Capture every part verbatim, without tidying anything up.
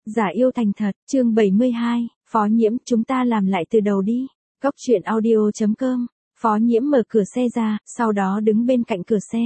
Giả yêu thành thật, chương bảy mươi hai, Phó Nhiễm, chúng ta làm lại từ đầu đi. Cốc truyện audio chấm com. Phó Nhiễm mở cửa xe ra, sau đó đứng bên cạnh cửa xe.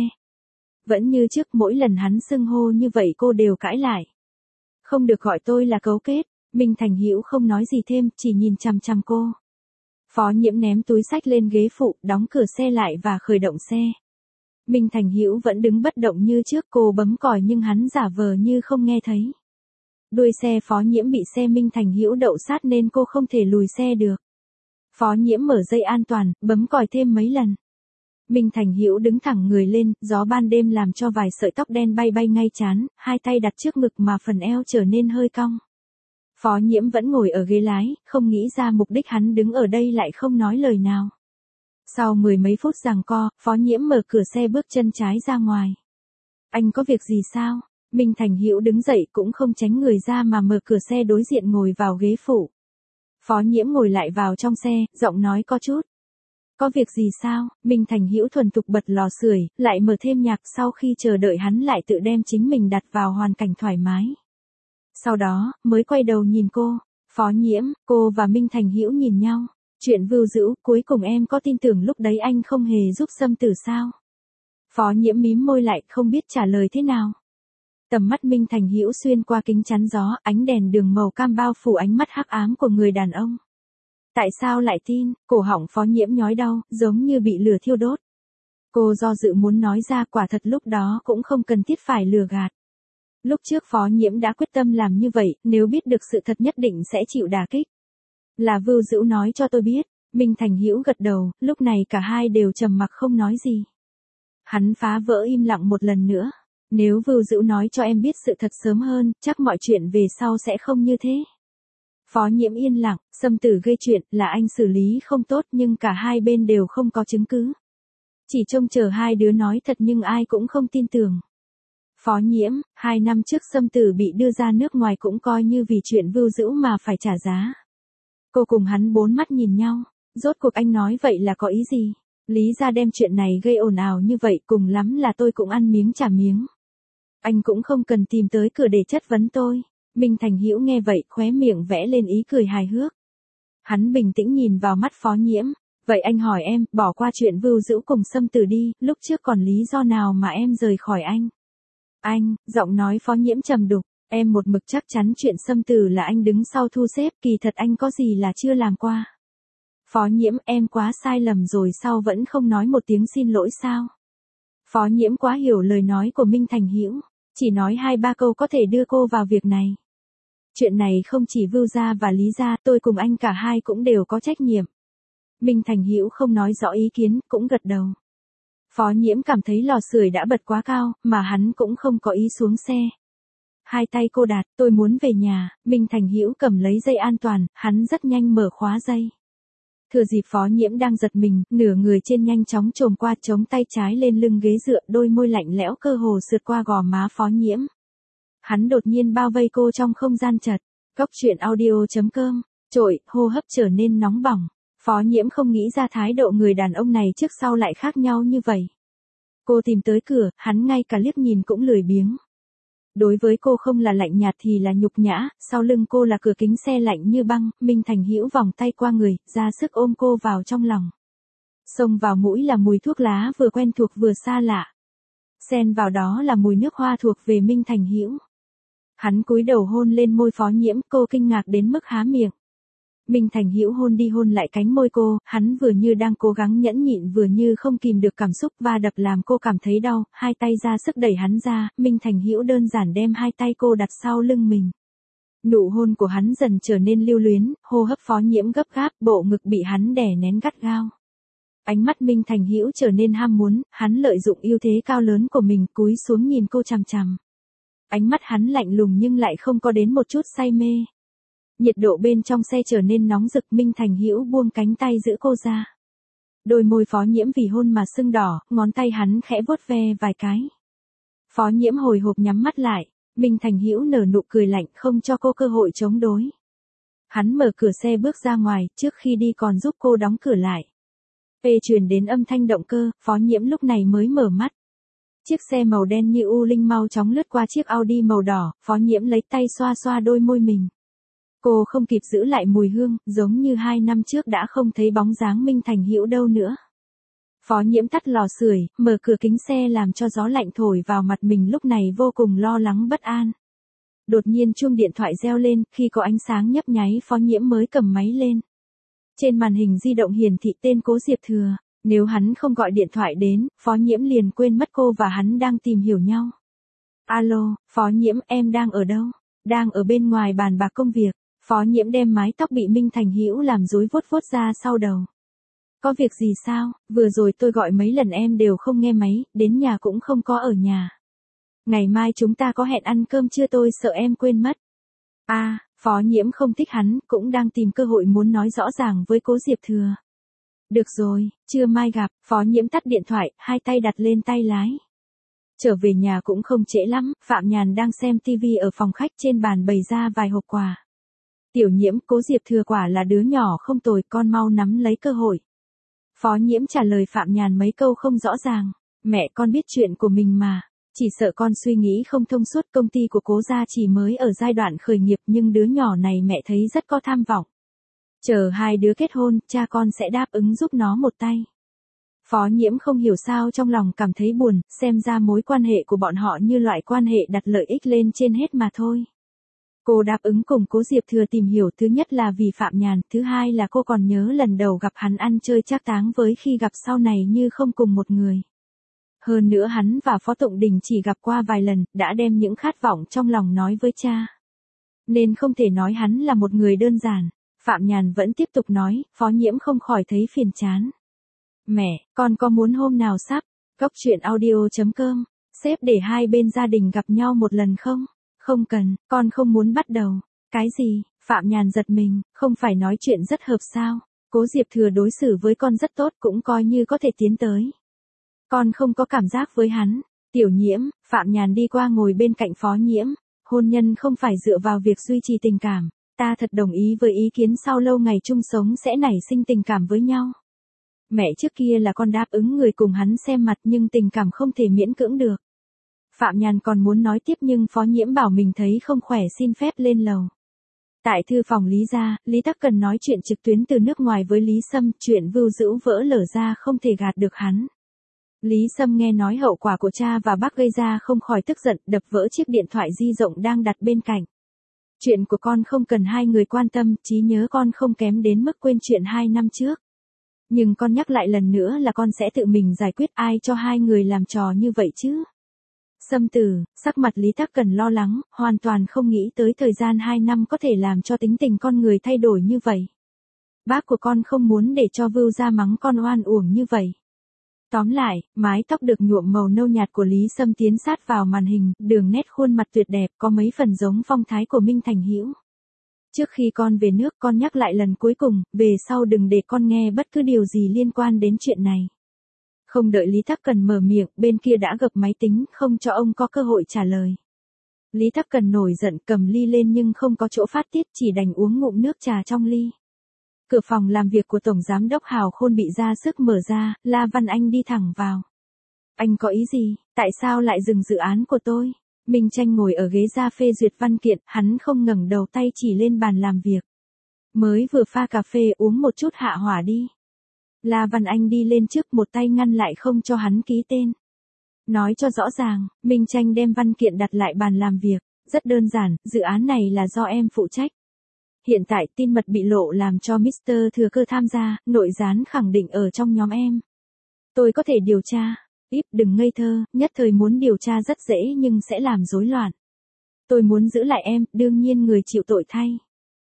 Vẫn như trước, mỗi lần hắn xưng hô như vậy cô đều cãi lại. Không được gọi tôi là cấu kết. Minh Thành Hữu không nói gì thêm, chỉ nhìn chằm chằm cô. Phó Nhiễm ném túi xách lên ghế phụ, đóng cửa xe lại và khởi động xe. Minh Thành Hữu vẫn đứng bất động như trước, cô bấm còi nhưng hắn giả vờ như không nghe thấy. Đuôi xe Phó Nhiễm bị xe Minh Thành Hữu đậu sát nên cô không thể lùi xe được. Phó Nhiễm mở dây an toàn, bấm còi thêm mấy lần. Minh Thành Hữu đứng thẳng người lên, gió ban đêm làm cho vài sợi tóc đen bay bay ngay trán, hai tay đặt trước ngực mà phần eo trở nên hơi cong. Phó Nhiễm vẫn ngồi ở ghế lái, không nghĩ ra mục đích hắn đứng ở đây lại không nói lời nào. Sau mười mấy phút giằng co, Phó Nhiễm mở cửa xe bước chân trái ra ngoài. Anh có việc gì sao? Minh Thành Hữu đứng dậy cũng không tránh người ra mà mở cửa xe đối diện ngồi vào ghế phụ. Phó Nhiễm ngồi lại vào trong xe, giọng nói có chút. Có việc gì sao? Minh Thành Hữu thuần thục bật lò sưởi, lại mở thêm nhạc, sau khi chờ đợi hắn lại tự đem chính mình đặt vào hoàn cảnh thoải mái. Sau đó, mới quay đầu nhìn cô. Phó Nhiễm, cô và Minh Thành Hữu nhìn nhau. Chuyện vưu dữ, cuối cùng em có tin tưởng lúc đấy anh không hề giúp Sâm Tử sao? Phó Nhiễm mím môi lại, không biết trả lời thế nào. Tầm mắt Minh Thành Hữu xuyên qua kính chắn gió, ánh đèn đường màu cam bao phủ ánh mắt hắc ám của người đàn ông. Tại sao lại tin? Cổ họng Phó Nhiễm nhói đau, giống như bị lửa thiêu đốt. Cô do dự muốn nói ra, quả thật lúc đó cũng không cần thiết phải lừa gạt. Lúc trước Phó Nhiễm đã quyết tâm làm như vậy, nếu biết được sự thật nhất định sẽ chịu đả kích. Là Vưu Dữu nói cho tôi biết. Minh Thành Hữu gật đầu, lúc này cả hai đều trầm mặc không nói gì. Hắn phá vỡ im lặng một lần nữa. Nếu Vưu Dữu nói cho em biết sự thật sớm hơn, chắc mọi chuyện về sau sẽ không như thế. Phó Nhiễm yên lặng, Sâm Tử gây chuyện là anh xử lý không tốt nhưng cả hai bên đều không có chứng cứ. Chỉ trông chờ hai đứa nói thật nhưng ai cũng không tin tưởng. Phó Nhiễm, hai năm trước Sâm Tử bị đưa ra nước ngoài cũng coi như vì chuyện Vưu Dữu mà phải trả giá. Cô cùng hắn bốn mắt nhìn nhau, rốt cuộc anh nói vậy là có ý gì? Lý ra đem chuyện này gây ồn ào như vậy, cùng lắm là tôi cũng ăn miếng trả miếng. Anh cũng không cần tìm tới cửa để chất vấn tôi. Minh Thành Hữu nghe vậy, khóe miệng vẽ lên ý cười hài hước. Hắn bình tĩnh nhìn vào mắt Phó Nhiễm. Vậy anh hỏi em, bỏ qua chuyện Vưu Dữu cùng Sâm Tử đi, lúc trước còn lý do nào mà em rời khỏi anh? Anh, giọng nói Phó Nhiễm trầm đục, em một mực chắc chắn chuyện Sâm Tử là anh đứng sau thu xếp, kỳ thật anh có gì là chưa làm qua. Phó Nhiễm, em quá sai lầm rồi sao vẫn không nói một tiếng xin lỗi sao? Phó Nhiễm quá hiểu lời nói của Minh Thành Hữu, chỉ nói hai ba câu có thể đưa cô vào việc này. Chuyện này không chỉ Vưu gia và Lý gia, tôi cùng anh cả hai cũng đều có trách nhiệm. Minh Thành Hữu không nói rõ ý kiến, cũng gật đầu. Phó Nhiễm cảm thấy lò sưởi đã bật quá cao, mà hắn cũng không có ý xuống xe. Hai tay cô đặt, tôi muốn về nhà. Minh Thành Hữu cầm lấy dây an toàn, hắn rất nhanh mở khóa dây. Thừa dịp Phó Nhiễm đang giật mình, nửa người trên nhanh chóng chồm qua, chống tay trái lên lưng ghế dựa, đôi môi lạnh lẽo cơ hồ sượt qua gò má Phó Nhiễm. Hắn đột nhiên bao vây cô trong không gian chật. Cốc truyện audio chấm com. Trội, hô hấp trở nên nóng bỏng. Phó Nhiễm không nghĩ ra thái độ người đàn ông này trước sau lại khác nhau như vậy. Cô tìm tới cửa, hắn ngay cả liếc nhìn cũng lười biếng. Đối với cô không là lạnh nhạt thì là nhục nhã, sau lưng cô là cửa kính xe lạnh như băng. Minh Thành Hữu vòng tay qua người, ra sức ôm cô vào trong lòng. Xông vào mũi là mùi thuốc lá vừa quen thuộc vừa xa lạ. Xen vào đó là mùi nước hoa thuộc về Minh Thành Hữu. Hắn cúi đầu hôn lên môi Phó Nhiễm, cô kinh ngạc đến mức há miệng. Minh Thành Hữu hôn đi hôn lại cánh môi cô, hắn vừa như đang cố gắng nhẫn nhịn vừa như không kìm được cảm xúc va đập làm cô cảm thấy đau, hai tay ra sức đẩy hắn ra, Minh Thành Hữu đơn giản đem hai tay cô đặt sau lưng mình. Nụ hôn của hắn dần trở nên lưu luyến, hô hấp Phó Nhiễm gấp gáp, bộ ngực bị hắn đè nén gắt gao. Ánh mắt Minh Thành Hữu trở nên ham muốn, hắn lợi dụng ưu thế cao lớn của mình, cúi xuống nhìn cô chằm chằm. Ánh mắt hắn lạnh lùng nhưng lại không có đến một chút say mê. Nhiệt độ bên trong xe trở nên nóng rực, Minh Thành Hữu buông cánh tay giữ cô ra. Đôi môi Phó Nhiễm vì hôn mà sưng đỏ, ngón tay hắn khẽ vuốt ve vài cái. Phó Nhiễm hồi hộp nhắm mắt lại, Minh Thành Hữu nở nụ cười lạnh không cho cô cơ hội chống đối. Hắn mở cửa xe bước ra ngoài, trước khi đi còn giúp cô đóng cửa lại. Ê truyền đến âm thanh động cơ, Phó Nhiễm lúc này mới mở mắt. Chiếc xe màu đen như u linh mau chóng lướt qua chiếc Audi màu đỏ, Phó Nhiễm lấy tay xoa xoa đôi môi mình. Cô không kịp giữ lại mùi hương, giống như hai năm trước đã không thấy bóng dáng Minh Thành Hữu đâu nữa. Phó Nhiễm tắt lò sưởi, mở cửa kính xe làm cho gió lạnh thổi vào mặt mình, lúc này vô cùng lo lắng bất an. Đột nhiên chuông điện thoại reo lên, khi có ánh sáng nhấp nháy Phó Nhiễm mới cầm máy lên. Trên màn hình di động hiển thị tên Cố Diệp Thừa, nếu hắn không gọi điện thoại đến, Phó Nhiễm liền quên mất cô và hắn đang tìm hiểu nhau. Alo, Phó Nhiễm, em đang ở đâu? Đang ở bên ngoài bàn bạc công việc. Phó Nhiễm đem mái tóc bị Minh Thành Hữu làm rối vuốt vuốt ra sau đầu. Có việc gì sao? Vừa rồi tôi gọi mấy lần em đều không nghe máy, đến nhà cũng không có ở nhà. Ngày mai chúng ta có hẹn ăn cơm trưa, tôi sợ em quên mất. À, Phó Nhiễm không thích hắn, cũng đang tìm cơ hội muốn nói rõ ràng với Cố Diệp Thừa. Được rồi, trưa mai gặp. Phó Nhiễm tắt điện thoại, hai tay đặt lên tay lái. Trở về nhà cũng không trễ lắm, Phạm Nhàn đang xem tivi ở phòng khách, trên bàn bày ra vài hộp quà. Tiểu Nhiễm, Cố Diệp Thừa quả là đứa nhỏ không tồi, con mau nắm lấy cơ hội. Phó Nhiễm trả lời Phạm Nhàn mấy câu không rõ ràng. Mẹ, con biết chuyện của mình mà. Chỉ sợ con suy nghĩ không thông suốt, công ty của Cố gia chỉ mới ở giai đoạn khởi nghiệp, nhưng đứa nhỏ này mẹ thấy rất có tham vọng. Chờ hai đứa kết hôn, cha con sẽ đáp ứng giúp nó một tay. Phó Nhiễm không hiểu sao trong lòng cảm thấy buồn, xem ra mối quan hệ của bọn họ như loại quan hệ đặt lợi ích lên trên hết mà thôi. Cô đáp ứng cùng Cố Diệp Thừa tìm hiểu, thứ nhất là vì Phạm Nhàn, thứ hai là cô còn nhớ lần đầu gặp hắn ăn chơi trác táng với khi gặp sau này như không cùng một người. Hơn nữa hắn và Phó Tụng Đình chỉ gặp qua vài lần, đã đem những khát vọng trong lòng nói với cha. Nên không thể nói hắn là một người đơn giản. Phạm Nhàn vẫn tiếp tục nói, Phó Nhiễm không khỏi thấy phiền chán. Mẹ, con có muốn hôm nào sắp, Cóc Truyện Audio chấm com, xếp để hai bên gia đình gặp nhau một lần không? Không cần, con không muốn bắt đầu. Cái gì? Phạm Nhàn giật mình, không phải nói chuyện rất hợp sao? Cố Diệp Thừa đối xử với con rất tốt, cũng coi như có thể tiến tới. Con không có cảm giác với hắn. Tiểu Nhiễm, Phạm Nhàn đi qua ngồi bên cạnh Phó Nhiễm. Hôn nhân không phải dựa vào việc duy trì tình cảm. Ta thật đồng ý với ý kiến sau lâu ngày chung sống sẽ nảy sinh tình cảm với nhau. Mẹ, trước kia là con đáp ứng người cùng hắn xem mặt, nhưng tình cảm không thể miễn cưỡng được. Phạm Nhàn còn muốn nói tiếp nhưng Phó Nhiễm bảo mình thấy không khỏe, xin phép lên lầu. Tại thư phòng Lý gia, Lý Tắc Cần nói chuyện trực tuyến từ nước ngoài với Lý Sâm, chuyện vưu dữ vỡ lở ra không thể gạt được hắn. Lý Sâm nghe nói hậu quả của cha và bác gây ra không khỏi tức giận, đập vỡ chiếc điện thoại di động đang đặt bên cạnh. Chuyện của con không cần hai người quan tâm, trí nhớ con không kém đến mức quên chuyện hai năm trước. Nhưng con nhắc lại lần nữa là con sẽ tự mình giải quyết, ai cho hai người làm trò như vậy chứ? Sâm tử, sắc mặt Lý Tắc Cần lo lắng, hoàn toàn không nghĩ tới thời gian hai năm có thể làm cho tính tình con người thay đổi như vậy. Bác của con không muốn để cho Vưu gia mắng con oan uổng như vậy. Tóm lại, mái tóc được nhuộm màu nâu nhạt của Lý Sâm tiến sát vào màn hình, đường nét khuôn mặt tuyệt đẹp, có mấy phần giống phong thái của Minh Thành Hữu. Trước khi con về nước, con nhắc lại lần cuối cùng, về sau đừng để con nghe bất cứ điều gì liên quan đến chuyện này. Không đợi Lý Tắc Cần mở miệng, bên kia đã gập máy tính, không cho ông có cơ hội trả lời. Lý Tắc Cần nổi giận, cầm ly lên nhưng không có chỗ phát tiết, chỉ đành uống ngụm nước trà trong ly. Cửa phòng làm việc của Tổng Giám đốc Hào Khôn bị ra sức mở ra, La Văn Anh đi thẳng vào. Anh có ý gì? Tại sao lại dừng dự án của tôi? Minh Tranh ngồi ở ghế ra phê duyệt văn kiện, hắn không ngẩng đầu, tay chỉ lên bàn làm việc. Mới vừa pha cà phê, uống một chút hạ hỏa đi. La Văn Anh đi lên trước, một tay ngăn lại không cho hắn ký tên. Nói cho rõ ràng, Minh Tranh đem văn kiện đặt lại bàn làm việc. Rất đơn giản, dự án này là do em phụ trách. Hiện tại tin mật bị lộ làm cho mít tơ Thừa Cơ tham gia, nội gián khẳng định ở trong nhóm em. Tôi có thể điều tra. Íp, đừng ngây thơ, nhất thời muốn điều tra rất dễ nhưng sẽ làm rối loạn. Tôi muốn giữ lại em, đương nhiên người chịu tội thay.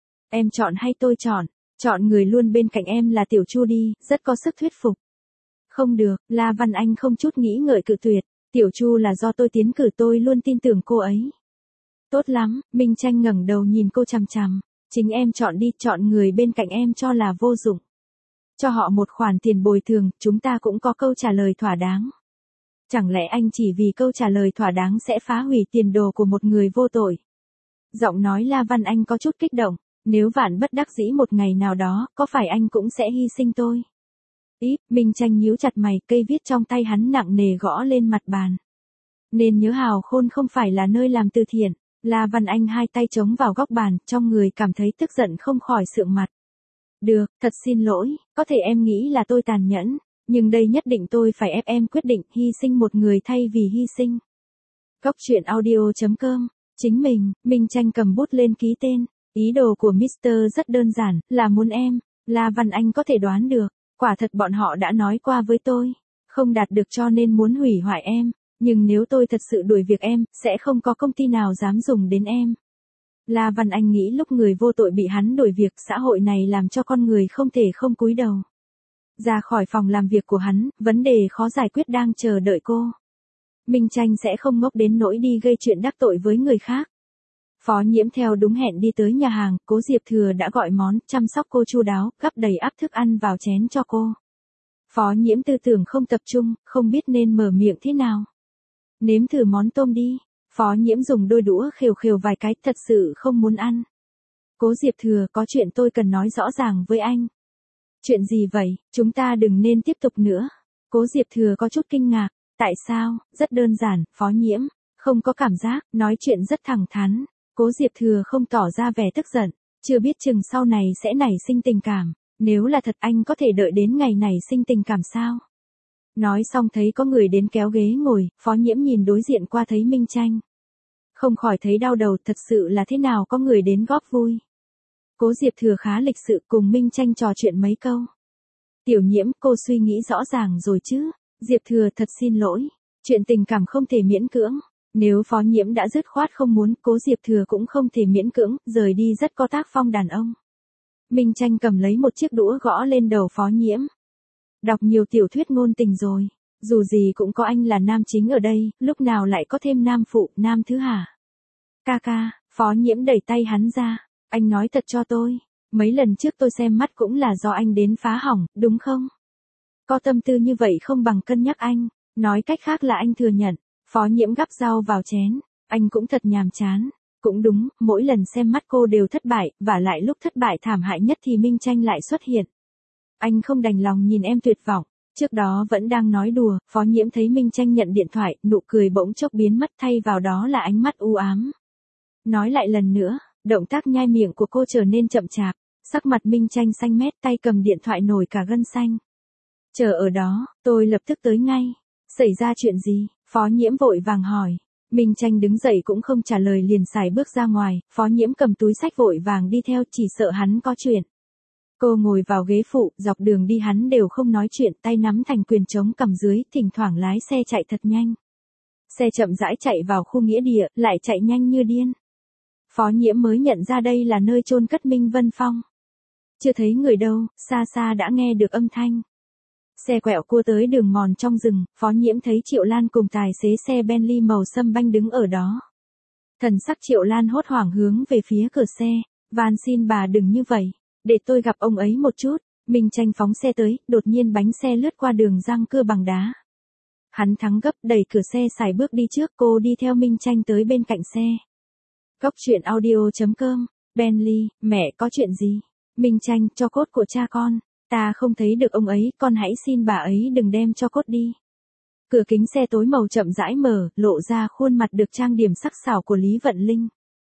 Em chọn hay tôi chọn? Chọn người luôn bên cạnh em là Tiểu Chu đi, rất có sức thuyết phục. Không được, La Văn Anh không chút nghĩ ngợi cự tuyệt. Tiểu Chu là do tôi tiến cử, tôi luôn tin tưởng cô ấy. Tốt lắm, Minh Tranh ngẩng đầu nhìn cô chằm chằm. Chính em chọn đi, chọn người bên cạnh em cho là vô dụng. Cho họ một khoản tiền bồi thường, chúng ta cũng có câu trả lời thỏa đáng. Chẳng lẽ anh chỉ vì câu trả lời thỏa đáng sẽ phá hủy tiền đồ của một người vô tội? Giọng nói La Văn Anh có chút kích động. Nếu vạn bất đắc dĩ một ngày nào đó, có phải anh cũng sẽ hy sinh tôi? Íp, Minh Tranh nhíu chặt mày, cây viết trong tay hắn nặng nề gõ lên mặt bàn. Nên nhớ Hào Khôn không phải là nơi làm từ thiện. La Văn Anh hai tay chống vào góc bàn, trong người cảm thấy tức giận không khỏi sượng mặt. Được, thật xin lỗi, có thể em nghĩ là tôi tàn nhẫn, nhưng đây nhất định tôi phải ép em quyết định hy sinh một người thay vì hy sinh. Góc truyện audio chấm com. Chính mình, Minh Tranh cầm bút lên ký tên. Ý đồ của mít tơ rất đơn giản, là muốn em. La Văn Anh có thể đoán được, quả thật bọn họ đã nói qua với tôi, không đạt được cho nên muốn hủy hoại em, nhưng nếu tôi thật sự đuổi việc em, sẽ không có công ty nào dám dùng đến em. La Văn Anh nghĩ lúc người vô tội bị hắn đuổi việc, xã hội này làm cho con người không thể không cúi đầu. Ra khỏi phòng làm việc của hắn, vấn đề khó giải quyết đang chờ đợi cô. Minh Tranh sẽ không ngốc đến nỗi đi gây chuyện đắc tội với người khác. Phó Nhiễm theo đúng hẹn đi tới nhà hàng, Cố Diệp Thừa đã gọi món, chăm sóc cô chu đáo, gắp đầy ắp thức ăn vào chén cho cô. Phó Nhiễm tư tưởng không tập trung, không biết nên mở miệng thế nào. Nếm thử món tôm đi. Phó Nhiễm dùng đôi đũa khều khều vài cái, thật sự không muốn ăn. Cố Diệp Thừa, có chuyện tôi cần nói rõ ràng với anh. Chuyện gì vậy, chúng ta đừng nên tiếp tục nữa. Cố Diệp Thừa có chút kinh ngạc. Tại sao? Rất đơn giản, Phó Nhiễm, không có cảm giác, nói chuyện rất thẳng thắn. Cố Diệp Thừa không tỏ ra vẻ tức giận, chưa biết chừng sau này sẽ nảy sinh tình cảm. Nếu là thật anh có thể đợi đến ngày này sinh tình cảm sao? Nói xong thấy có người đến kéo ghế ngồi, Phó Nhiễm nhìn đối diện qua thấy Minh Tranh. Không khỏi thấy đau đầu, thật sự là thế nào có người đến góp vui. Cố Diệp Thừa khá lịch sự cùng Minh Tranh trò chuyện mấy câu. Tiểu Nhiễm, cô suy nghĩ rõ ràng rồi chứ? Diệp Thừa, thật xin lỗi, chuyện tình cảm không thể miễn cưỡng. Nếu Phó Nhiễm đã dứt khoát không muốn, Cố Diệp Thừa cũng không thể miễn cưỡng, rời đi rất có tác phong đàn ông. Minh Tranh cầm lấy một chiếc đũa gõ lên đầu Phó Nhiễm. Đọc nhiều tiểu thuyết ngôn tình rồi, dù gì cũng có anh là nam chính ở đây, lúc nào lại có thêm nam phụ, nam thứ hả? Ca ca, Phó Nhiễm đẩy tay hắn ra, anh nói thật cho tôi, mấy lần trước tôi xem mắt cũng là do anh đến phá hỏng, đúng không? Có tâm tư như vậy không bằng cân nhắc anh, nói cách khác là anh thừa nhận. Phó Nhiễm gắp rau vào chén, anh cũng thật nhàm chán. Cũng đúng, mỗi lần xem mắt cô đều thất bại, và lại lúc thất bại thảm hại nhất thì Minh Tranh lại xuất hiện. Anh không đành lòng nhìn em tuyệt vọng. Trước đó vẫn đang nói đùa, Phó Nhiễm thấy Minh Tranh nhận điện thoại, nụ cười bỗng chốc biến mất, thay vào đó là ánh mắt u ám. Nói lại lần nữa, động tác nhai miệng của cô trở nên chậm chạp, sắc mặt Minh Tranh xanh mét, tay cầm điện thoại nổi cả gân xanh. Chờ ở đó, tôi lập tức tới ngay. Xảy ra chuyện gì? Phó Nhiễm vội vàng hỏi. Minh Tranh đứng dậy cũng không trả lời, liền xài bước ra ngoài. Phó Nhiễm cầm túi xách vội vàng đi theo, chỉ sợ hắn có chuyện. Cô ngồi vào ghế phụ, dọc đường đi hắn đều không nói chuyện, tay nắm thành quyền trống cầm dưới, thỉnh thoảng lái xe chạy thật nhanh. Xe chậm rãi chạy vào khu nghĩa địa, lại chạy nhanh như điên. Phó Nhiễm mới nhận ra đây là nơi chôn cất Minh Vân Phong. Chưa thấy người đâu, xa xa đã nghe được âm thanh. Xe quẹo cua tới đường mòn trong rừng, Phó Nhiễm thấy Triệu Lan cùng tài xế xe Bentley màu sâm banh đứng ở đó. Thần sắc Triệu Lan hốt hoảng hướng về phía cửa xe, van xin bà đừng như vậy, để tôi gặp ông ấy một chút. Minh Tranh phóng xe tới, đột nhiên bánh xe lướt qua đường răng cưa bằng đá. Hắn thắng gấp, đẩy cửa xe xài bước đi trước, cô đi theo Minh Tranh tới bên cạnh xe. Góc truyện audio chấm com, Bentley, mẹ có chuyện gì? Minh Tranh, cho cốt của cha con. Ta không thấy được ông ấy, con hãy xin bà ấy đừng đem cho cốt đi. Cửa kính xe tối màu chậm rãi mở, lộ ra khuôn mặt được trang điểm sắc sảo của Lý Vận Linh.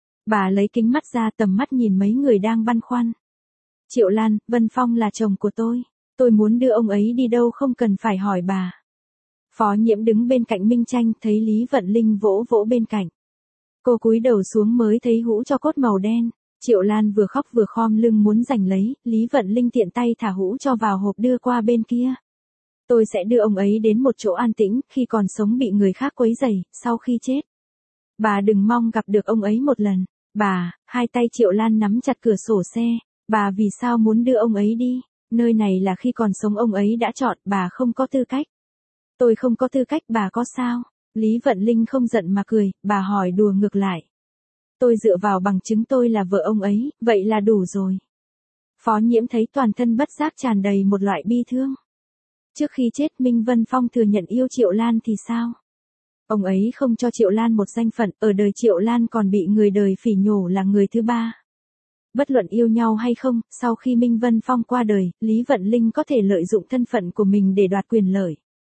Bà lấy kính mắt ra, tầm mắt nhìn mấy người đang băn khoăn. Triệu Lan, Vân Phong là chồng của tôi. Tôi muốn đưa ông ấy đi đâu không cần phải hỏi bà. Phó Nhiễm đứng bên cạnh Minh Tranh, thấy Lý Vận Linh vỗ vỗ bên cạnh. Cô cúi đầu xuống mới thấy hũ cho cốt màu đen. Triệu Lan vừa khóc vừa khom lưng muốn giành lấy, Lý Vận Linh tiện tay thả hũ cho vào hộp đưa qua bên kia. Tôi sẽ đưa ông ấy đến một chỗ an tĩnh, khi còn sống bị người khác quấy rầy, sau khi chết. Bà đừng mong gặp được ông ấy một lần. Bà, hai tay Triệu Lan nắm chặt cửa sổ xe. Bà vì sao muốn đưa ông ấy đi? Nơi này là khi còn sống ông ấy đã chọn, bà không có tư cách. Tôi không có tư cách, bà có sao? Lý Vận Linh không giận mà cười, bà hỏi đùa ngược lại. Tôi dựa vào bằng chứng tôi là vợ ông ấy, vậy là đủ rồi. Phó Nhiễm thấy toàn thân bất giác tràn đầy một loại bi thương. Trước khi chết Minh Vân Phong thừa nhận yêu Triệu Lan thì sao? Ông ấy không cho Triệu Lan một danh phận, ở đời Triệu Lan còn bị người đời phỉ nhổ là người thứ ba. Bất luận yêu nhau hay không, sau khi Minh Vân Phong qua đời, Lý Vận Linh có thể lợi dụng thân phận của mình để đoạt quyền lợi.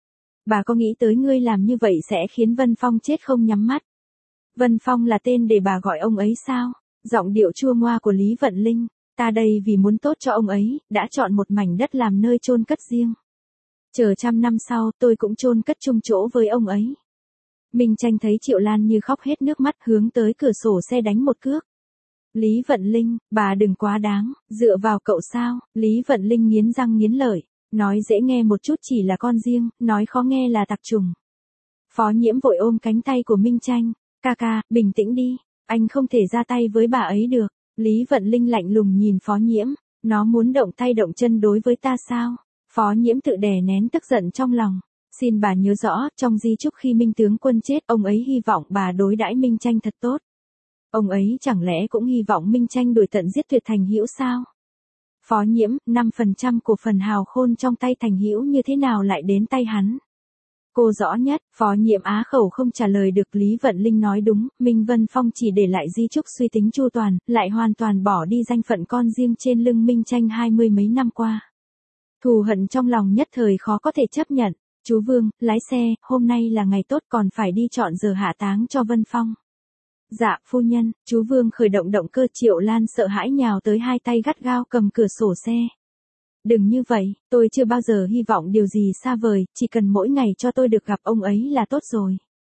Bà có nghĩ tới ngươi làm như vậy sẽ khiến Vân Phong chết không nhắm mắt? Vân Phong là tên để bà gọi ông ấy sao? Giọng điệu chua ngoa của Lý Vận Linh. Ta đây vì muốn tốt cho ông ấy, đã chọn một mảnh đất làm nơi chôn cất riêng. Chờ trăm năm sau tôi cũng chôn cất chung chỗ với ông ấy. Minh Tranh thấy Triệu Lan như khóc hết nước mắt hướng tới cửa sổ xe đánh một cước. Lý Vận Linh, bà đừng quá đáng, dựa vào cậu sao? Lý Vận Linh nghiến răng nghiến lợi. Nói dễ nghe một chút chỉ là con riêng, nói khó nghe là tặc trùng. Phó Nhiễm vội ôm cánh tay của Minh Tranh. Ca ca, bình tĩnh đi, anh không thể ra tay với bà ấy được. Lý Vận Linh lạnh lùng nhìn Phó Nhiễm, nó muốn động tay động chân đối với ta sao? Phó Nhiễm tự đè nén tức giận trong lòng. Xin bà nhớ rõ, trong di chúc khi Minh tướng quân chết, ông ấy hy vọng bà đối đãi Minh Tranh thật tốt. Ông ấy chẳng lẽ cũng hy vọng Minh Tranh đuổi tận giết tuyệt Thành Hữu sao? Phó Nhiễm, năm phần trăm cổ phần Hào Khôn trong tay Thành Hữu như thế nào lại đến tay hắn? Cô rõ nhất, Phó Nhiễm á khẩu không trả lời được. Lý Vận Linh nói đúng, Minh Vân Phong chỉ để lại di chúc suy tính chu toàn, lại hoàn toàn bỏ đi danh phận con riêng trên lưng Minh Tranh hai mươi mấy năm qua. Thù hận trong lòng nhất thời khó có thể chấp nhận. Chú Vương, lái xe, hôm nay là ngày tốt còn phải đi chọn giờ hạ táng cho Vân Phong. Dạ, phu nhân. Chú Vương khởi động động cơ. Triệu Lan sợ hãi nhào tới, hai tay gắt gao cầm cửa sổ xe. Đừng như vậy, tôi chưa bao giờ hy vọng điều gì xa vời, chỉ cần mỗi ngày cho tôi được gặp ông ấy là tốt rồi.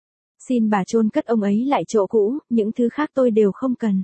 Xin bà chôn cất ông ấy lại chỗ cũ, những thứ khác tôi đều không cần.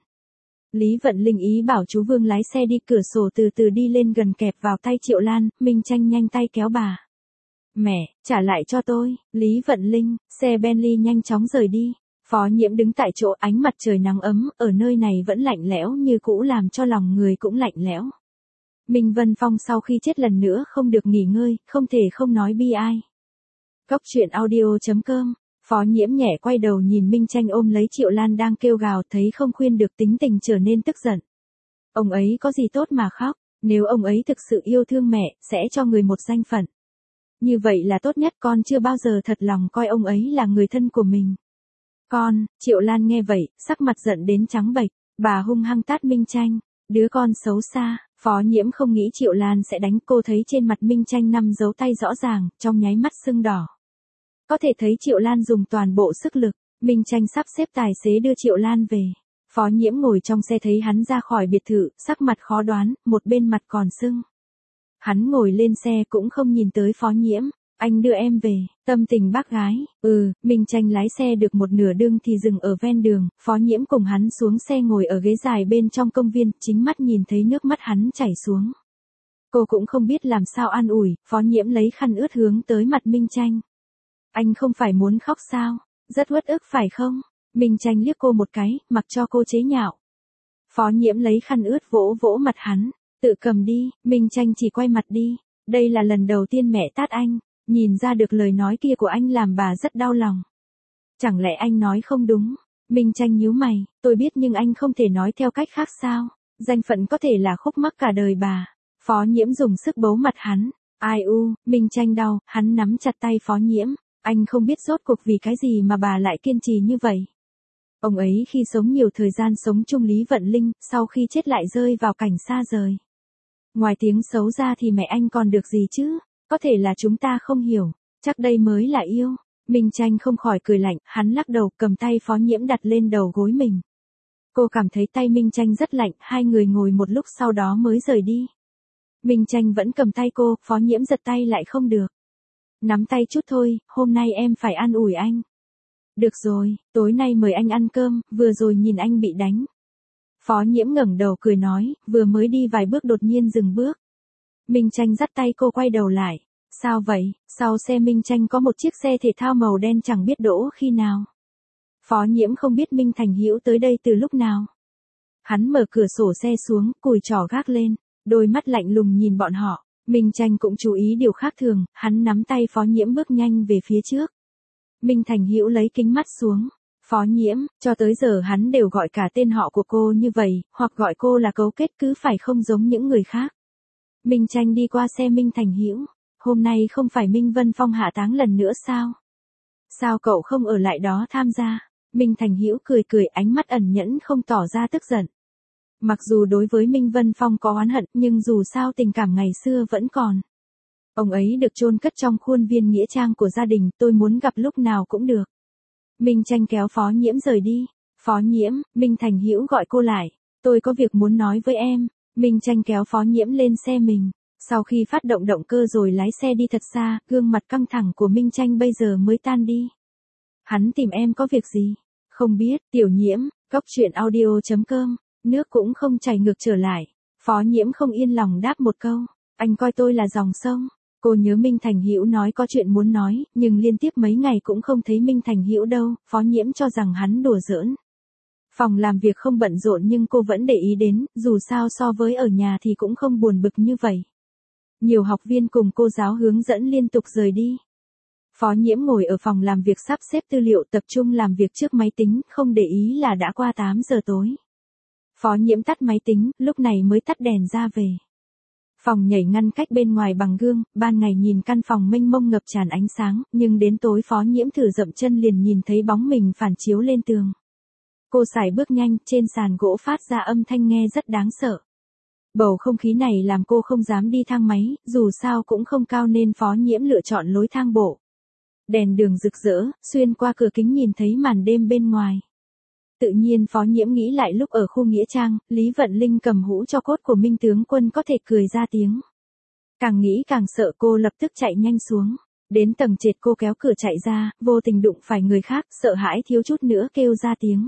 Lý Vận Linh ý bảo chú Vương lái xe đi, cửa sổ từ từ đi lên gần kẹp vào tay Triệu Lan. Minh Tranh nhanh tay kéo bà. Mẹ, trả lại cho tôi. Lý Vận Linh, xe Bentley nhanh chóng rời đi. Phó Nhiễm đứng tại chỗ, ánh mặt trời nắng ấm, ở nơi này vẫn lạnh lẽo như cũ làm cho lòng người cũng lạnh lẽo. Minh Vân Phong sau khi chết lần nữa không được nghỉ ngơi, không thể không nói bi ai. Cốc truyện audio chấm com. Phó Nhiễm nhẹ quay đầu nhìn Minh Tranh ôm lấy Triệu Lan đang kêu gào, thấy không khuyên được, tính tình trở nên tức giận. Ông ấy có gì tốt mà khóc, nếu ông ấy thực sự yêu thương mẹ, sẽ cho người một danh phận. Như vậy là tốt nhất, con chưa bao giờ thật lòng coi ông ấy là người thân của mình. Con, Triệu Lan nghe vậy, sắc mặt giận đến trắng bệch, bà hung hăng tát Minh Tranh, đứa con xấu xa. Phó Nhiễm không nghĩ Triệu Lan sẽ đánh, cô thấy trên mặt Minh Tranh năm dấu tay rõ ràng, trong nháy mắt sưng đỏ. Có thể thấy Triệu Lan dùng toàn bộ sức lực. Minh Tranh sắp xếp tài xế đưa Triệu Lan về. Phó Nhiễm ngồi trong xe thấy hắn ra khỏi biệt thự, sắc mặt khó đoán, một bên mặt còn sưng. Hắn ngồi lên xe cũng không nhìn tới Phó Nhiễm. Anh đưa em về, tâm tình bác gái. Ừ, Minh Tranh lái xe được một nửa đường thì dừng ở ven đường. Phó Nhiễm cùng hắn xuống xe ngồi ở ghế dài bên trong công viên, chính mắt nhìn thấy nước mắt hắn chảy xuống. Cô cũng không biết làm sao an ủi. Phó Nhiễm lấy khăn ướt hướng tới mặt Minh Tranh. Anh không phải muốn khóc sao? Rất uất ức phải không? Minh Tranh liếc cô một cái, mặc cho cô chế nhạo. Phó Nhiễm lấy khăn ướt vỗ vỗ mặt hắn. Tự cầm đi. Minh Tranh chỉ quay mặt đi. Đây là lần đầu tiên mẹ tát anh. Nhìn ra được lời nói kia của anh làm bà rất đau lòng. Chẳng lẽ anh nói không đúng? Minh Tranh nhíu mày, tôi biết nhưng anh không thể nói theo cách khác sao? Danh phận có thể là khúc mắc cả đời bà. Phó Nhiễm dùng sức bấu mặt hắn. Ai u, Minh Tranh đau, hắn nắm chặt tay Phó Nhiễm. Anh không biết rốt cuộc vì cái gì mà bà lại kiên trì như vậy. Ông ấy khi sống nhiều thời gian sống chung Lý Vận Linh, sau khi chết lại rơi vào cảnh xa rời. Ngoài tiếng xấu ra thì mẹ anh còn được gì chứ? Có thể là chúng ta không hiểu, chắc đây mới là yêu. Minh Tranh không khỏi cười lạnh, hắn lắc đầu cầm tay Phó Nhiễm đặt lên đầu gối mình. Cô cảm thấy tay Minh Tranh rất lạnh, hai người ngồi một lúc sau đó mới rời đi. Minh Tranh vẫn cầm tay cô, Phó Nhiễm giật tay lại không được. Nắm tay chút thôi, hôm nay em phải an ủi anh. Được rồi, tối nay mời anh ăn cơm, vừa rồi nhìn anh bị đánh. Phó Nhiễm ngẩng đầu cười nói, vừa mới đi vài bước đột nhiên dừng bước. Minh Tranh dắt tay cô quay đầu lại. Sao vậy? Sau xe Minh Tranh có một chiếc xe thể thao màu đen chẳng biết đỗ khi nào. Phó Nhiễm không biết Minh Thành Hữu tới đây từ lúc nào. Hắn mở cửa sổ xe xuống, cùi trỏ gác lên, đôi mắt lạnh lùng nhìn bọn họ. Minh Tranh cũng chú ý điều khác thường, hắn nắm tay Phó Nhiễm bước nhanh về phía trước. Minh Thành Hữu lấy kính mắt xuống. Phó Nhiễm, cho tới giờ hắn đều gọi cả tên họ của cô như vậy, hoặc gọi cô là cấu kết, cứ phải không giống những người khác. Minh Tranh đi qua xe Minh Thành Hữu. Hôm nay không phải Minh Vân Phong hạ táng lần nữa sao? Sao cậu không ở lại đó tham gia? Minh Thành Hữu cười cười, ánh mắt ẩn nhẫn không tỏ ra tức giận. Mặc dù đối với Minh Vân Phong có oán hận, nhưng dù sao tình cảm ngày xưa vẫn còn. Ông ấy được chôn cất trong khuôn viên nghĩa trang của gia đình, tôi muốn gặp lúc nào cũng được. Minh Tranh kéo Phó Nhiễm rời đi. Phó Nhiễm, Minh Thành Hữu gọi cô lại. Tôi có việc muốn nói với em. Minh Tranh kéo Phó Nhiễm lên xe mình. Sau khi phát động động cơ rồi lái xe đi thật xa, gương mặt căng thẳng của Minh Tranh bây giờ mới tan đi. Hắn tìm em có việc gì? Không biết, Tiểu Nhiễm, Cóc truyện audio chấm com, nước cũng không chảy ngược trở lại. Phó Nhiễm không yên lòng đáp một câu. Anh coi tôi là dòng sông. Cô nhớ Minh Thành Hữu nói có chuyện muốn nói, nhưng liên tiếp mấy ngày cũng không thấy Minh Thành Hữu đâu, Phó Nhiễm cho rằng hắn đùa giỡn. Phòng làm việc không bận rộn nhưng cô vẫn để ý đến, dù sao so với ở nhà thì cũng không buồn bực như vậy. Nhiều học viên cùng cô giáo hướng dẫn liên tục rời đi. Phó Nhiễm ngồi ở phòng làm việc sắp xếp tư liệu, tập trung làm việc trước máy tính, không để ý là đã qua tám giờ tối. Phó Nhiễm tắt máy tính, lúc này mới tắt đèn ra về. Phòng nhảy ngăn cách bên ngoài bằng gương, ban ngày nhìn căn phòng mênh mông ngập tràn ánh sáng, nhưng đến tối Phó Nhiễm thử dậm chân liền nhìn thấy bóng mình phản chiếu lên tường. Cô sải bước nhanh, trên sàn gỗ phát ra âm thanh nghe rất đáng sợ. Bầu không khí này làm cô không dám đi thang máy, dù sao cũng không cao nên Phó Nhiễm lựa chọn lối thang bộ. Đèn đường rực rỡ, xuyên qua cửa kính nhìn thấy màn đêm bên ngoài. Tự nhiên Phó Nhiễm nghĩ lại lúc ở khu nghĩa trang, Lý Vận Linh cầm hũ cho cốt của Minh tướng quân có thể cười ra tiếng. Càng nghĩ càng sợ, cô lập tức chạy nhanh xuống. Đến tầng trệt cô kéo cửa chạy ra, vô tình đụng phải người khác, sợ hãi thiếu chút nữa kêu ra tiếng.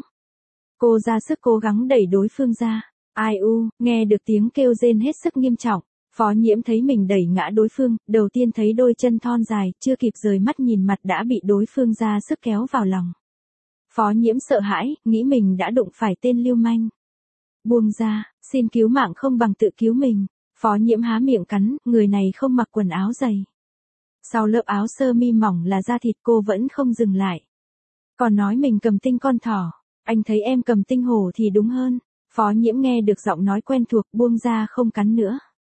Cô ra sức cố gắng đẩy đối phương ra. Ai u, nghe được tiếng kêu rên hết sức nghiêm trọng. Phó Nhiễm thấy mình đẩy ngã đối phương, đầu tiên thấy đôi chân thon dài, chưa kịp rời mắt nhìn mặt đã bị đối phương ra sức kéo vào lòng. Phó Nhiễm sợ hãi, nghĩ mình đã đụng phải tên lưu manh. Buông ra, xin cứu mạng không bằng tự cứu mình. Phó Nhiễm há miệng cắn, người này không mặc quần áo dày. Sau lớp áo sơ mi mỏng là da thịt, cô vẫn không dừng lại. Còn nói mình cầm tinh con thỏ, anh thấy em cầm tinh hổ thì đúng hơn. Phó Nhiễm nghe được giọng nói quen thuộc, buông ra không cắn nữa.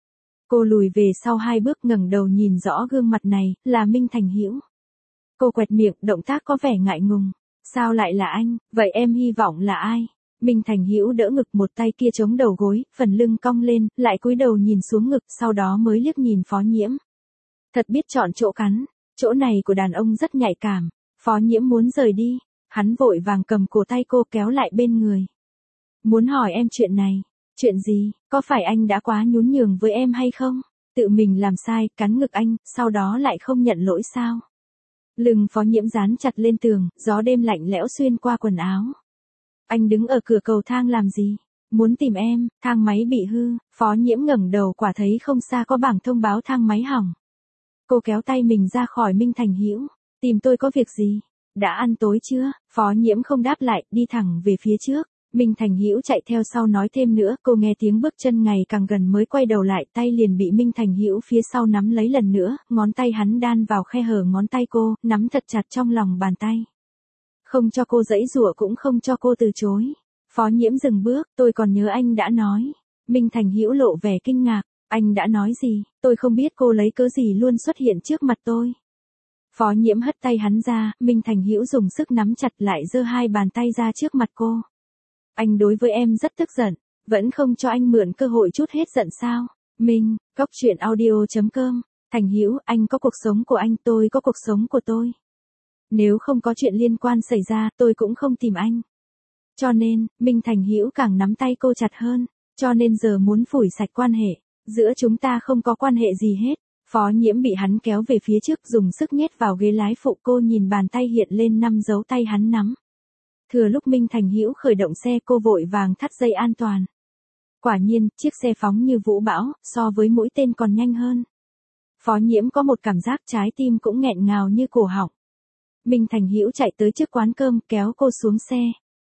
Cô lùi về sau hai bước, ngẩng đầu nhìn rõ gương mặt này, là Minh Thành Hữu. Cô quẹt miệng, động tác có vẻ ngại ngùng. Sao lại là anh, vậy em hy vọng là ai? Minh Thành Hữu đỡ ngực, một tay kia chống đầu gối, phần lưng cong lên, lại cúi đầu nhìn xuống ngực, sau đó mới liếc nhìn Phó Nhiễm. Thật biết chọn chỗ cắn, chỗ này của đàn ông rất nhạy cảm. Phó Nhiễm muốn rời đi, hắn vội vàng cầm cổ tay cô kéo lại bên người. Muốn hỏi em chuyện này. Chuyện gì, có phải anh đã quá nhún nhường với em hay không? Tự mình làm sai, cắn ngực anh, sau đó lại không nhận lỗi sao? Lưng Phó Nhiễm dán chặt lên tường, gió đêm lạnh lẽo xuyên qua quần áo. Anh đứng ở cửa cầu thang làm gì? Muốn tìm em, thang máy bị hư. Phó Nhiễm ngẩng đầu, quả thấy không xa có bảng thông báo thang máy hỏng. Cô kéo tay mình ra khỏi Minh Thành Hữu. Tìm tôi có việc gì? Đã ăn tối chưa? Phó Nhiễm không đáp lại, đi thẳng về phía trước. Minh Thành Hữu chạy theo sau nói thêm nữa, cô nghe tiếng bước chân ngày càng gần mới quay đầu lại, tay liền bị Minh Thành Hữu phía sau nắm lấy lần nữa, ngón tay hắn đan vào khe hở ngón tay cô, nắm thật chặt trong lòng bàn tay. Không cho cô giãy giụa cũng không cho cô từ chối. Phó Nhiễm dừng bước, tôi còn nhớ anh đã nói. Minh Thành Hữu lộ vẻ kinh ngạc, anh đã nói gì? Tôi không biết. Cô lấy cớ gì luôn xuất hiện trước mặt tôi? Phó Nhiễm hất tay hắn ra, Minh Thành Hữu dùng sức nắm chặt lại, giơ hai bàn tay ra trước mặt cô. Anh đối với em rất tức giận, vẫn không cho anh mượn cơ hội chút hết giận sao? Minh, Cóc truyện audio chấm com, Thành Hữu, anh có cuộc sống của anh, tôi có cuộc sống của tôi. Nếu không có chuyện liên quan xảy ra, tôi cũng không tìm anh. Cho nên, Minh Thành Hữu càng nắm tay cô chặt hơn, cho nên giờ muốn phủi sạch quan hệ, giữa chúng ta không có quan hệ gì hết. Phó Nhiễm bị hắn kéo về phía trước, dùng sức nhét vào ghế lái phụ, cô nhìn bàn tay hiện lên năm dấu tay hắn nắm. Thừa lúc Minh Thành Hữu khởi động xe, cô vội vàng thắt dây an toàn. Quả nhiên, chiếc xe phóng như vũ bão, so với mũi tên còn nhanh hơn. Phó Nhiễm có một cảm giác trái tim cũng nghẹn ngào như cổ họng. Minh Thành Hữu chạy tới trước quán cơm, kéo cô xuống xe.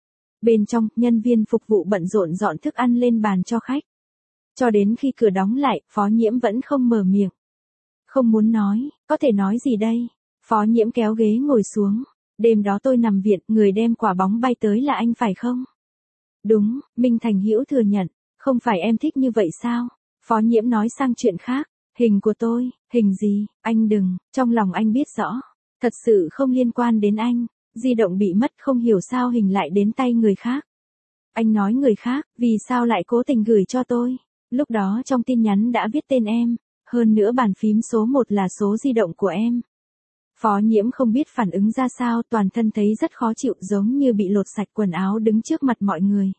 Bên trong, nhân viên phục vụ bận rộn dọn thức ăn lên bàn cho khách. Cho đến khi cửa đóng lại, Phó Nhiễm vẫn không mở miệng. Không muốn nói, có thể nói gì đây? Phó Nhiễm kéo ghế ngồi xuống. Đêm đó tôi nằm viện, người đem quả bóng bay tới là anh phải không? Đúng, Minh Thành Hữu thừa nhận. Không phải em thích như vậy sao? Phó Nhiễm nói sang chuyện khác. Hình của tôi, hình gì, anh đừng, trong lòng anh biết rõ. Thật sự không liên quan đến anh. Di động bị mất, không hiểu sao hình lại đến tay người khác. Anh nói người khác, vì sao lại cố tình gửi cho tôi? Lúc đó trong tin nhắn đã viết tên em. hơn nữa bàn phím số một là số di động của em. Phó Nhiễm không biết phản ứng ra sao, toàn thân thấy rất khó chịu giống như bị lột sạch quần áo đứng trước mặt mọi người.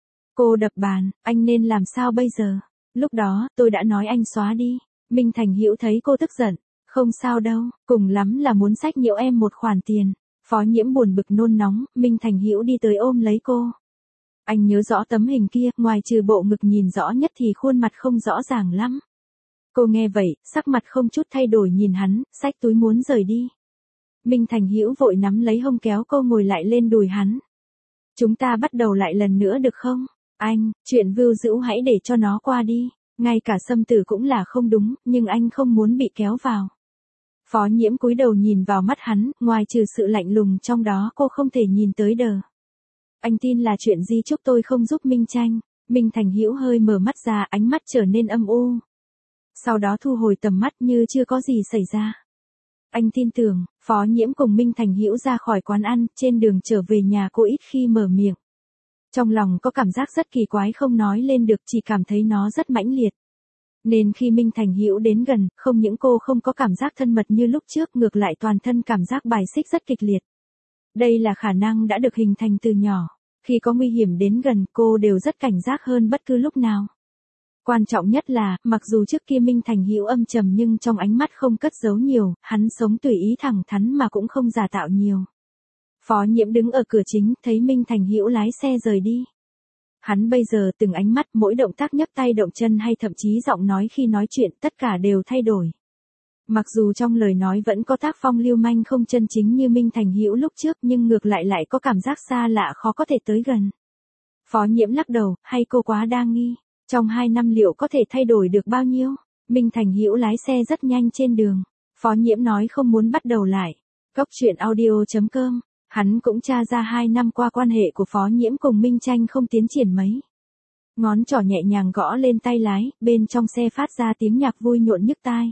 Cô đập bàn, anh nên làm sao bây giờ? Lúc đó, tôi đã nói anh xóa đi. Minh Thành Hữu thấy cô tức giận. Không sao đâu, cùng lắm là muốn xách nhiễu em một khoản tiền. Phó Nhiễm buồn bực nôn nóng, Minh Thành Hữu đi tới ôm lấy cô. Anh nhớ rõ tấm hình kia, ngoài trừ bộ ngực nhìn rõ nhất thì khuôn mặt không rõ ràng lắm. Cô nghe vậy, sắc mặt không chút thay đổi nhìn hắn, xách túi muốn rời đi. Minh Thành Hữu vội nắm lấy hông kéo cô ngồi lại lên đùi hắn. Chúng ta bắt đầu lại lần nữa được không? Anh, chuyện vưu dữ hãy để cho nó qua đi. Ngay cả Sâm Tử cũng là không đúng, nhưng anh không muốn bị kéo vào. Phó Nhiễm cúi đầu nhìn vào mắt hắn, ngoài trừ sự lạnh lùng trong đó cô không thể nhìn tới đờ. Anh tin là chuyện di chúc tôi không giúp Minh Tranh. Minh Thành Hữu hơi mở mắt ra, ánh mắt trở nên âm u. Sau đó thu hồi tầm mắt như chưa có gì xảy ra. Anh tin tưởng, Phó Nhiễm cùng Minh Thành Hữu ra khỏi quán ăn, trên đường trở về nhà cô ít khi mở miệng. Trong lòng có cảm giác rất kỳ quái không nói lên được, chỉ cảm thấy nó rất mãnh liệt. Nên khi Minh Thành Hữu đến gần, không những cô không có cảm giác thân mật như lúc trước, ngược lại toàn thân cảm giác bài xích rất kịch liệt. Đây là khả năng đã được hình thành từ nhỏ. Khi có nguy hiểm đến gần, cô đều rất cảnh giác hơn bất cứ lúc nào. Quan trọng nhất là, mặc dù trước kia Minh Thành Hữu âm trầm nhưng trong ánh mắt không cất giấu nhiều, hắn sống tùy ý thẳng thắn mà cũng không giả tạo nhiều. Phó Nhiễm đứng ở cửa chính, thấy Minh Thành Hữu lái xe rời đi. Hắn bây giờ từng ánh mắt, mỗi động tác nhấc tay động chân hay thậm chí giọng nói khi nói chuyện, tất cả đều thay đổi. Mặc dù trong lời nói vẫn có tác phong lưu manh không chân chính như Minh Thành Hữu lúc trước, nhưng ngược lại lại có cảm giác xa lạ khó có thể tới gần. Phó Nhiễm lắc đầu, hay cô quá đa nghi. Trong hai năm liệu có thể thay đổi được bao nhiêu? Minh Thành Hữu lái xe rất nhanh trên đường. Phó Nhiễm nói không muốn bắt đầu lại. Cốc truyện audio chấm com. Hắn cũng tra ra hai năm qua quan hệ của Phó Nhiễm cùng Minh Tranh không tiến triển mấy. Ngón trỏ nhẹ nhàng gõ lên tay lái, bên trong xe phát ra tiếng nhạc vui nhộn nhức tai.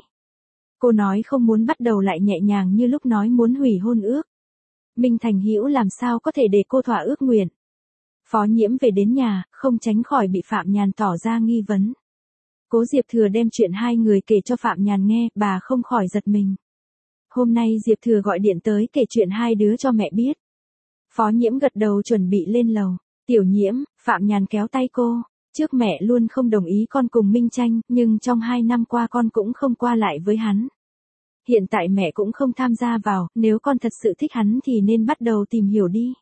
Cô nói không muốn bắt đầu lại nhẹ nhàng như lúc nói muốn hủy hôn ước. Minh Thành Hữu làm sao có thể để cô thỏa ước nguyện. Phó Nhiễm về đến nhà, không tránh khỏi bị Phạm Nhàn tỏ ra nghi vấn. Cố Diệp Thừa đem chuyện hai người kể cho Phạm Nhàn nghe, bà không khỏi giật mình. Hôm nay Diệp Thừa gọi điện tới kể chuyện hai đứa cho mẹ biết. Phó Nhiễm gật đầu chuẩn bị lên lầu. Tiểu Nhiễm, Phạm Nhàn kéo tay cô. Trước mẹ luôn không đồng ý con cùng Minh Tranh, nhưng trong hai năm qua con cũng không qua lại với hắn. Hiện tại mẹ cũng không tham gia vào, nếu con thật sự thích hắn thì nên bắt đầu tìm hiểu đi.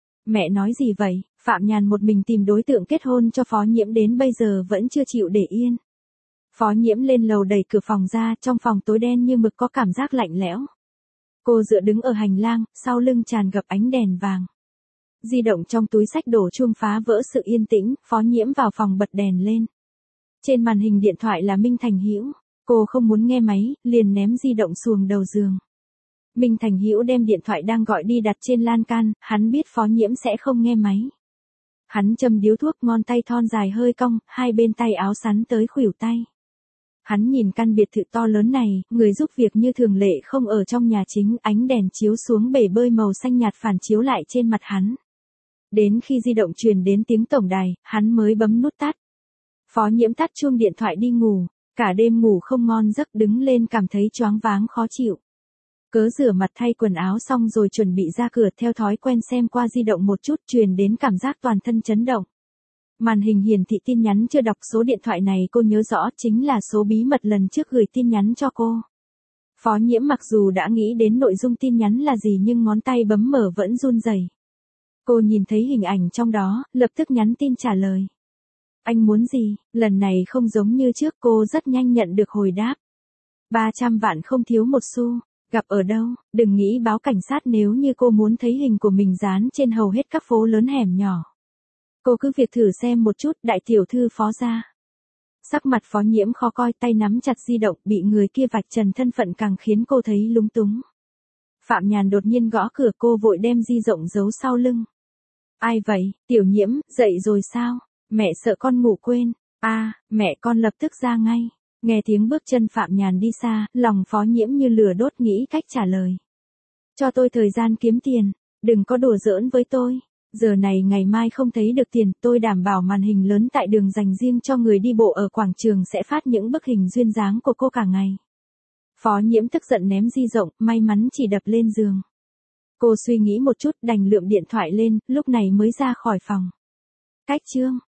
Mẹ nói gì vậy? Phạm Nhàn một mình tìm đối tượng kết hôn cho Phó Nhiễm đến bây giờ vẫn chưa chịu để yên. Phó Nhiễm lên lầu đẩy cửa phòng ra, trong phòng tối đen như mực có cảm giác lạnh lẽo. Cô dựa đứng ở hành lang, sau lưng tràn ngập ánh đèn vàng. Di động trong túi xách đổ chuông phá vỡ sự yên tĩnh, Phó Nhiễm vào phòng bật đèn lên. Trên màn hình điện thoại là Minh Thành Hữu, cô không muốn nghe máy, liền ném di động xuồng đầu giường. Minh Thành Hữu đem điện thoại đang gọi đi đặt trên lan can, hắn biết Phó Nhiễm sẽ không nghe máy. Hắn châm điếu thuốc, ngón tay thon dài hơi cong, hai bên tay áo sắn tới khuỷu tay. Hắn nhìn căn biệt thự to lớn này, người giúp việc như thường lệ không ở trong nhà chính, ánh đèn chiếu xuống bể bơi màu xanh nhạt phản chiếu lại trên mặt hắn. Đến khi di động truyền đến tiếng tổng đài, hắn mới bấm nút tắt. Phó Nhiễm tắt chuông điện thoại đi ngủ, cả đêm ngủ không ngon giấc, đứng lên cảm thấy choáng váng khó chịu. Cớ rửa mặt thay quần áo xong rồi chuẩn bị ra cửa, theo thói quen xem qua di động một chút, truyền đến cảm giác toàn thân chấn động. Màn hình hiển thị tin nhắn chưa đọc, số điện thoại này cô nhớ rõ, chính là số bí mật lần trước gửi tin nhắn cho cô. Phó Nhiễm mặc dù đã nghĩ đến nội dung tin nhắn là gì nhưng ngón tay bấm mở vẫn run rẩy. Cô nhìn thấy hình ảnh trong đó, lập tức nhắn tin trả lời. Anh muốn gì? Lần này không giống như trước, cô rất nhanh nhận được hồi đáp. ba trăm vạn không thiếu một xu. Gặp ở đâu? Đừng nghĩ báo cảnh sát nếu như cô muốn thấy hình của mình dán trên hầu hết các phố lớn hẻm nhỏ. Cô cứ việc thử xem một chút, đại tiểu thư Phó gia. Sắc mặt Phó Nhiễm khó coi, tay nắm chặt di động, bị người kia vạch trần thân phận càng khiến cô thấy lúng túng. Phạm Nhàn đột nhiên gõ cửa, cô vội đem di động giấu sau lưng. Ai vậy? Tiểu Nhiễm, dậy rồi sao? Mẹ sợ con ngủ quên. A, à, mẹ con lập tức ra ngay. Nghe tiếng bước chân Phạm Nhàn đi xa, lòng Phó Nhiễm như lửa đốt nghĩ cách trả lời. Cho tôi thời gian kiếm tiền, đừng có đùa giỡn với tôi. Giờ này ngày mai không thấy được tiền, tôi đảm bảo màn hình lớn tại đường dành riêng cho người đi bộ ở quảng trường sẽ phát những bức hình duyên dáng của cô cả ngày. Phó Nhiễm tức giận ném di rộng, may mắn chỉ đập lên giường. Cô suy nghĩ một chút đành lượm điện thoại lên, lúc này mới ra khỏi phòng. Cách chương